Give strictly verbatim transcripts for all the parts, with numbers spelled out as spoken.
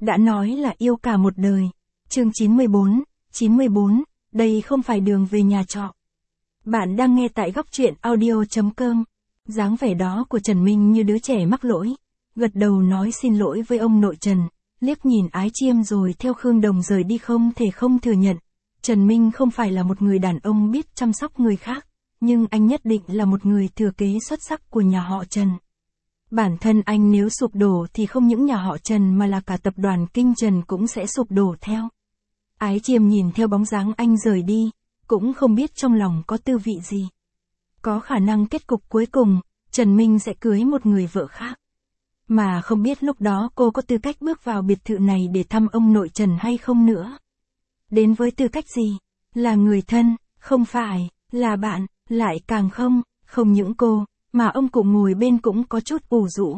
đã nói là yêu cả một đời. Chương chín mươi bốn, chín mươi bốn, đây không phải đường về nhà trọ. Bạn đang nghe tại góc truyện audio chấm com. Dáng vẻ đó của Trần Minh như đứa trẻ mắc lỗi, gật đầu nói xin lỗi với ông nội Trần, liếc nhìn Ái Chiêm rồi theo Khương Đồng rời đi. Không thể không thừa nhận, Trần Minh không phải là một người đàn ông biết chăm sóc người khác, nhưng anh nhất định là một người thừa kế xuất sắc của nhà họ Trần. Bản thân anh nếu sụp đổ thì không những nhà họ Trần mà là cả tập đoàn Kinh Trần cũng sẽ sụp đổ theo. Ái Chiêm nhìn theo bóng dáng anh rời đi, cũng không biết trong lòng có tư vị gì. Có khả năng kết cục cuối cùng, Trần Minh sẽ cưới một người vợ khác. Mà không biết lúc đó cô có tư cách bước vào biệt thự này để thăm ông nội Trần hay không nữa. Đến với tư cách gì? Là người thân, không phải, là bạn, lại càng không, không những cô, mà ông cụ ngồi bên cũng có chút ủ rũ.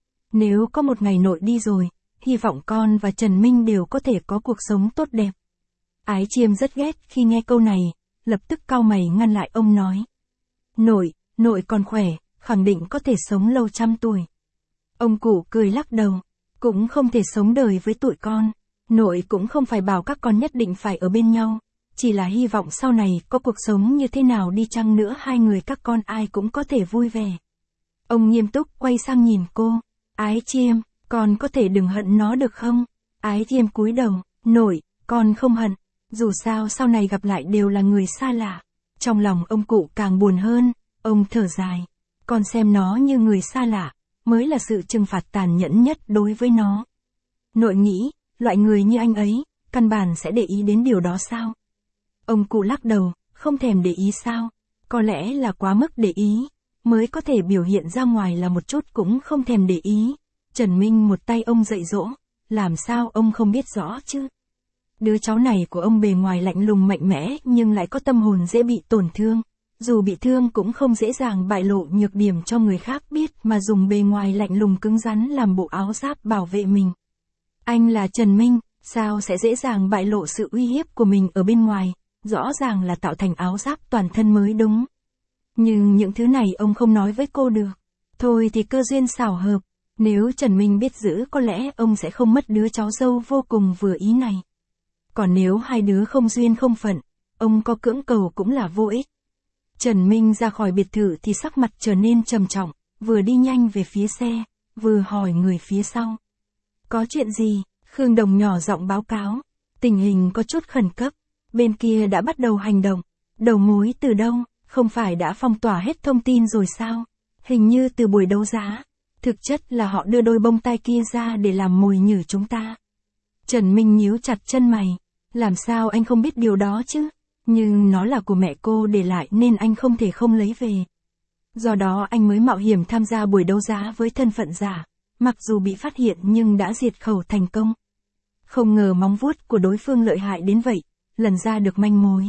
Nếu có một ngày nội đi rồi, hy vọng con và Trần Minh đều có thể có cuộc sống tốt đẹp. Ái Chiêm rất ghét khi nghe câu này, lập tức cau mày ngăn lại ông nói. Nội, nội còn khỏe, khẳng định có thể sống lâu trăm tuổi. Ông cụ cười lắc đầu, cũng không thể sống đời với tụi con. Nội cũng không phải bảo các con nhất định phải ở bên nhau, chỉ là hy vọng sau này có cuộc sống như thế nào đi chăng nữa hai người các con ai cũng có thể vui vẻ. Ông nghiêm túc quay sang nhìn cô, Ái Chiêm, con có thể đừng hận nó được không? Ái Chiêm cúi đầu, nội, con không hận, dù sao sau này gặp lại đều là người xa lạ. Trong lòng ông cụ càng buồn hơn, ông thở dài, con xem nó như người xa lạ, mới là sự trừng phạt tàn nhẫn nhất đối với nó. Nội nghĩ, loại người như anh ấy, căn bản sẽ để ý đến điều đó sao? Ông cụ lắc đầu, không thèm để ý sao? Có lẽ là quá mức để ý, mới có thể biểu hiện ra ngoài là một chút cũng không thèm để ý. Trần Minh một tay ông dạy dỗ, làm sao ông không biết rõ chứ? Đứa cháu này của ông bề ngoài lạnh lùng mạnh mẽ nhưng lại có tâm hồn dễ bị tổn thương. Dù bị thương cũng không dễ dàng bại lộ nhược điểm cho người khác biết mà dùng bề ngoài lạnh lùng cứng rắn làm bộ áo giáp bảo vệ mình. Anh là Trần Minh, sao sẽ dễ dàng bại lộ sự uy hiếp của mình ở bên ngoài, rõ ràng là tạo thành áo giáp toàn thân mới đúng. Nhưng những thứ này ông không nói với cô được. Thôi thì cơ duyên xảo hợp, nếu Trần Minh biết giữ có lẽ ông sẽ không mất đứa cháu dâu vô cùng vừa ý này. Còn nếu hai đứa không duyên không phận, ông có cưỡng cầu cũng là vô ích. Trần Minh ra khỏi biệt thự thì sắc mặt trở nên trầm trọng, vừa đi nhanh về phía xe, vừa hỏi người phía sau. Có chuyện gì? Khương Đồng nhỏ giọng báo cáo. Tình hình có chút khẩn cấp, bên kia đã bắt đầu hành động. Đầu mối từ đâu? Không phải đã phong tỏa hết thông tin rồi sao? Hình như từ buổi đấu giá. Thực chất là họ đưa đôi bông tai kia ra để làm mồi nhử chúng ta. Trần Minh nhíu chặt chân mày. Làm sao anh không biết điều đó chứ? Nhưng nó là của mẹ cô để lại nên anh không thể không lấy về. Do đó anh mới mạo hiểm tham gia buổi đấu giá với thân phận giả. Mặc dù bị phát hiện nhưng đã diệt khẩu thành công. Không ngờ móng vuốt của đối phương lợi hại đến vậy, lần ra được manh mối.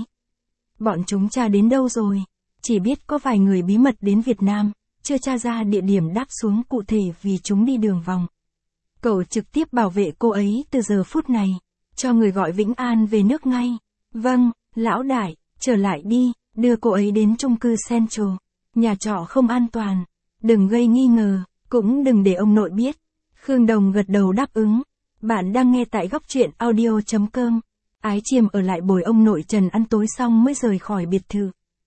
Bọn chúng tra đến đâu rồi? Chỉ biết có vài người bí mật đến Việt Nam, chưa tra ra địa điểm đáp xuống cụ thể vì chúng đi đường vòng. Cậu trực tiếp bảo vệ cô ấy từ giờ phút này, cho người gọi Vĩnh An về nước ngay. Vâng, lão đại, trở lại đi, đưa cô ấy đến chung cư Central. Nhà trọ không an toàn, đừng gây nghi ngờ, cũng đừng để ông nội biết. Khương Đồng gật đầu đáp ứng. Bạn đang nghe tại góc truyện audio chấm com. Ái Chiêm ở lại bồi ông nội Trần ăn tối xong mới rời khỏi biệt thự.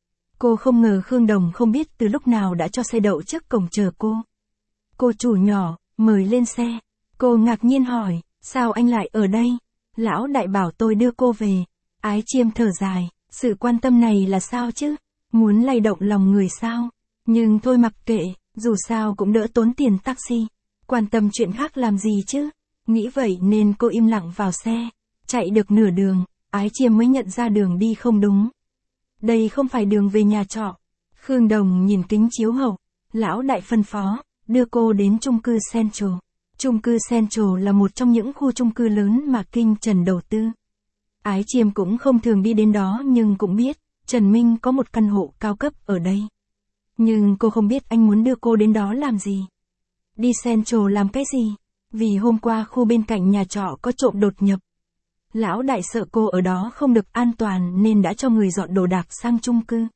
Cô không ngờ Khương Đồng không biết từ lúc nào đã cho xe đậu trước cổng chờ cô. Cô chủ nhỏ, mời lên xe. Cô ngạc nhiên hỏi, sao anh lại ở đây? Lão đại bảo tôi đưa cô về. Ái Chiêm thở dài, sự quan tâm này là sao chứ? Muốn lay động lòng người sao? Nhưng thôi mặc kệ, dù sao cũng đỡ tốn tiền taxi. Quan tâm chuyện khác làm gì chứ? Nghĩ vậy nên cô im lặng vào xe. Chạy được nửa đường, Ái Chiêm mới nhận ra đường đi không đúng. Đây không phải đường về nhà trọ. Khương Đồng nhìn kính chiếu hậu. Lão đại phân phó, đưa cô đến chung cư Central. Chung cư Central là một trong những khu chung cư lớn mà Kinh Trần đầu tư. Ái Chiêm cũng không thường đi đến đó nhưng cũng biết, Trần Minh có một căn hộ cao cấp ở đây. Nhưng cô không biết anh muốn đưa cô đến đó làm gì. Đi Central làm cái gì? Vì hôm qua khu bên cạnh nhà trọ có trộm đột nhập. Lão đại sợ cô ở đó không được an toàn nên đã cho người dọn đồ đạc sang chung cư.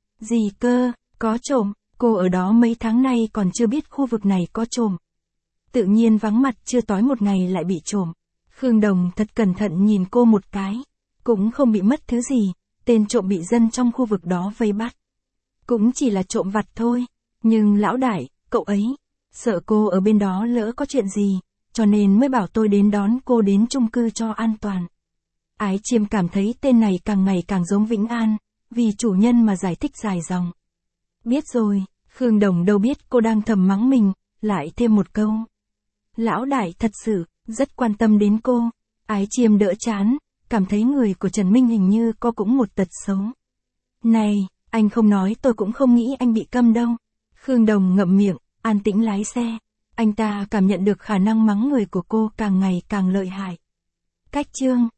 Gì cơ, có trộm, cô ở đó mấy tháng nay còn chưa biết khu vực này có trộm. Tự nhiên vắng mặt chưa tối một ngày lại bị trộm. Khương Đồng thật cẩn thận nhìn cô một cái. Cũng không bị mất thứ gì, tên trộm bị dân trong khu vực đó vây bắt. Cũng chỉ là trộm vặt thôi. Nhưng lão đại, cậu ấy, sợ cô ở bên đó lỡ có chuyện gì, cho nên mới bảo tôi đến đón cô đến chung cư cho an toàn. Ái Chiêm cảm thấy tên này càng ngày càng giống Vĩnh An, vì chủ nhân mà giải thích dài dòng. Biết rồi, Khương Đồng đâu biết cô đang thầm mắng mình, lại thêm một câu. Lão đại thật sự, rất quan tâm đến cô. Ái Chiêm đỡ chán, cảm thấy người của Trần Minh hình như có cũng một tật xấu. Này, anh không nói tôi cũng không nghĩ anh bị câm đâu. Khương Đồng ngậm miệng, an tĩnh lái xe. Anh ta cảm nhận được khả năng mắng người của cô càng ngày càng lợi hại. Cách chương